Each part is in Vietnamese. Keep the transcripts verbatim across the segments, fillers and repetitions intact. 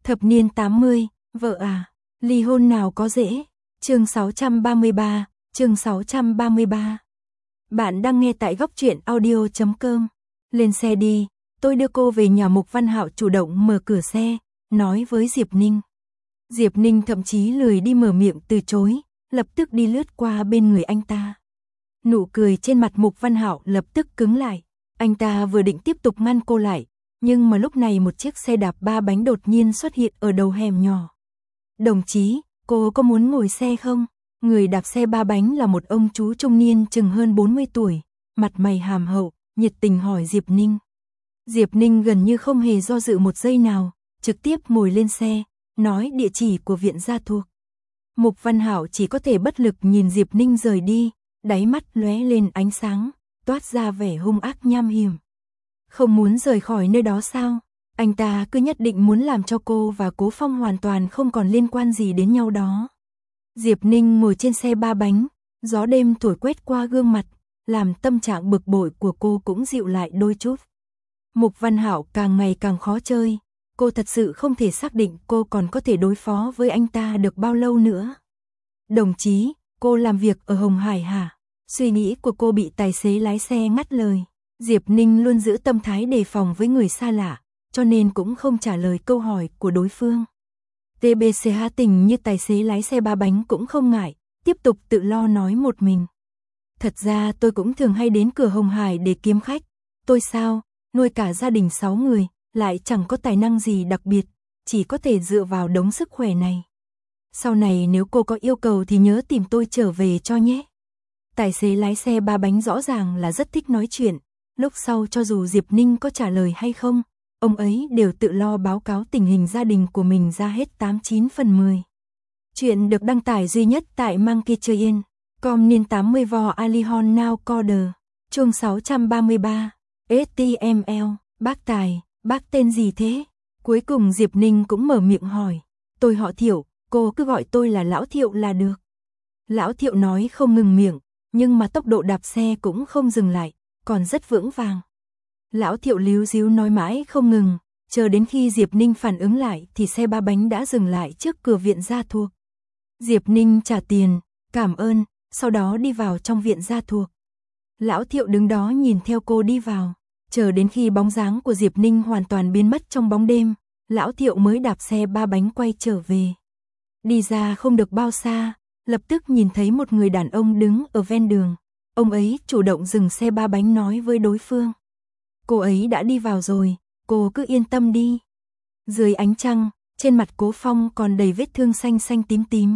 Thập niên tám mươi, vợ à, ly hôn nào có dễ. Chương sáu trăm ba mươi ba, chương sáu trăm ba mươi ba. Bạn đang nghe tại góc truyện audio chấm com. Lên xe đi, tôi đưa cô về nhà. Mục Văn Hạo chủ động mở cửa xe, nói với Diệp Ninh. Diệp Ninh thậm chí lười đi mở miệng từ chối, lập tức đi lướt qua bên người anh ta. Nụ cười trên mặt Mục Văn Hạo lập tức cứng lại, anh ta vừa định tiếp tục ngăn cô lại, nhưng mà lúc này một chiếc xe đạp ba bánh đột nhiên xuất hiện ở đầu hẻm nhỏ. Đồng chí, cô có muốn ngồi xe không? Người đạp xe ba bánh là một ông chú trung niên chừng hơn bốn mươi tuổi, mặt mày hàm hậu, nhiệt tình hỏi Diệp Ninh. Diệp Ninh gần như không hề do dự một giây nào, trực tiếp ngồi lên xe, nói địa chỉ của viện gia thuộc. Mục Văn Hạo chỉ có thể bất lực nhìn Diệp Ninh rời đi, đáy mắt lóe lên ánh sáng, toát ra vẻ hung ác nham hiểm. Không muốn rời khỏi nơi đó sao? Anh ta cứ nhất định muốn làm cho cô và Cố Phong hoàn toàn không còn liên quan gì đến nhau đó. Diệp Ninh ngồi trên xe ba bánh, gió đêm thổi quét qua gương mặt, làm tâm trạng bực bội của cô cũng dịu lại đôi chút. Mục Văn Hạo càng ngày càng khó chơi, cô thật sự không thể xác định cô còn có thể đối phó với anh ta được bao lâu nữa. Đồng chí, cô làm việc ở Hồng Hải hả? Suy nghĩ của cô bị tài xế lái xe ngắt lời. Diệp Ninh luôn giữ tâm thái đề phòng với người xa lạ, cho nên cũng không trả lời câu hỏi của đối phương. tê bê xê há tình như tài xế lái xe ba bánh cũng không ngại, tiếp tục tự lo nói một mình. Thật ra tôi cũng thường hay đến cửa Hồng Hải để kiếm khách. Tôi sao, nuôi cả gia đình sáu người, lại chẳng có tài năng gì đặc biệt, chỉ có thể dựa vào đống sức khỏe này. Sau này nếu cô có yêu cầu thì nhớ tìm tôi trở về cho nhé. Tài xế lái xe ba bánh rõ ràng là rất thích nói chuyện. Lúc sau cho dù Diệp Ninh có trả lời hay không, ông ấy đều tự lo báo cáo tình hình gia đình của mình ra hết tám chín phần mười. Chuyện được đăng tải duy nhất tại Monkey Train, com niên tám mươi vò Alihon Now Coder, chương sáu trăm ba mươi ba, ét tê em lờ, bác Tài, bác tên gì thế? Cuối cùng Diệp Ninh cũng mở miệng hỏi, tôi họ Thiệu, cô cứ gọi tôi là Lão Thiệu là được. Lão Thiệu nói không ngừng miệng, nhưng mà tốc độ đạp xe cũng không dừng lại, còn rất vững vàng. Lão Thiệu líu díu nói mãi không ngừng, chờ đến khi Diệp Ninh phản ứng lại thì xe ba bánh đã dừng lại trước cửa viện gia thuộc. Diệp Ninh trả tiền, cảm ơn, sau đó đi vào trong viện gia thuộc. Lão Thiệu đứng đó nhìn theo cô đi vào, chờ đến khi bóng dáng của Diệp Ninh hoàn toàn biến mất trong bóng đêm, Lão Thiệu mới đạp xe ba bánh quay trở về. Đi ra không được bao xa, lập tức nhìn thấy một người đàn ông đứng ở ven đường. Ông ấy chủ động dừng xe ba bánh nói với đối phương. Cô ấy đã đi vào rồi, cô cứ yên tâm đi. Dưới ánh trăng, trên mặt Cố Phong còn đầy vết thương xanh xanh tím tím.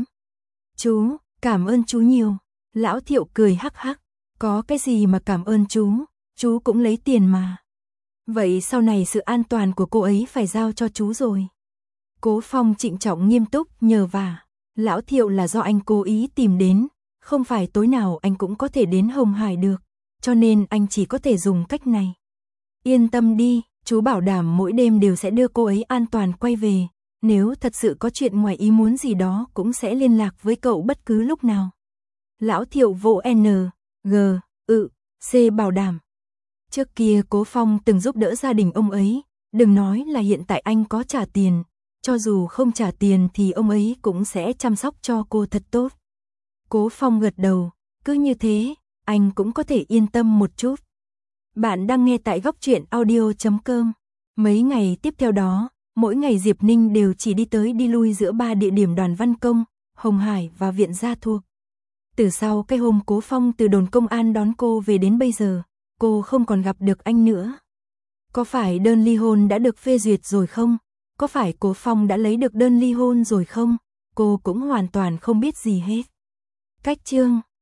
Chú, cảm ơn chú nhiều. Lão Thiệu cười hắc hắc. Có cái gì mà cảm ơn chú, chú cũng lấy tiền mà. Vậy sau này sự an toàn của cô ấy phải giao cho chú rồi. Cố Phong trịnh trọng nghiêm túc nhờ vả. Lão Thiệu là do anh cố ý tìm đến, không phải tối nào anh cũng có thể đến Hồng Hải được, cho nên anh chỉ có thể dùng cách này. Yên tâm đi, chú bảo đảm mỗi đêm đều sẽ đưa cô ấy an toàn quay về, nếu thật sự có chuyện ngoài ý muốn gì đó cũng sẽ liên lạc với cậu bất cứ lúc nào. Lão Thiệu vỗ N, G, ự, C bảo đảm. Trước kia Cố Phong từng giúp đỡ gia đình ông ấy, đừng nói là hiện tại anh có trả tiền, cho dù không trả tiền thì ông ấy cũng sẽ chăm sóc cho cô thật tốt. Cố Phong gật đầu, cứ như thế, anh cũng có thể yên tâm một chút. Bạn đang nghe tại góc truyện audio chấm com. Mấy ngày tiếp theo đó, mỗi ngày Diệp Ninh đều chỉ đi tới đi lui giữa ba địa điểm Đoàn Văn Công, Hồng Hải và viện gia thuộc. Từ sau cái hôm Cố Phong từ đồn công an đón cô về đến bây giờ, cô không còn gặp được anh nữa. Có phải đơn ly hôn đã được phê duyệt rồi không? Có phải Cố Phong đã lấy được đơn ly hôn rồi không? Cô cũng hoàn toàn không biết gì hết. Cách chương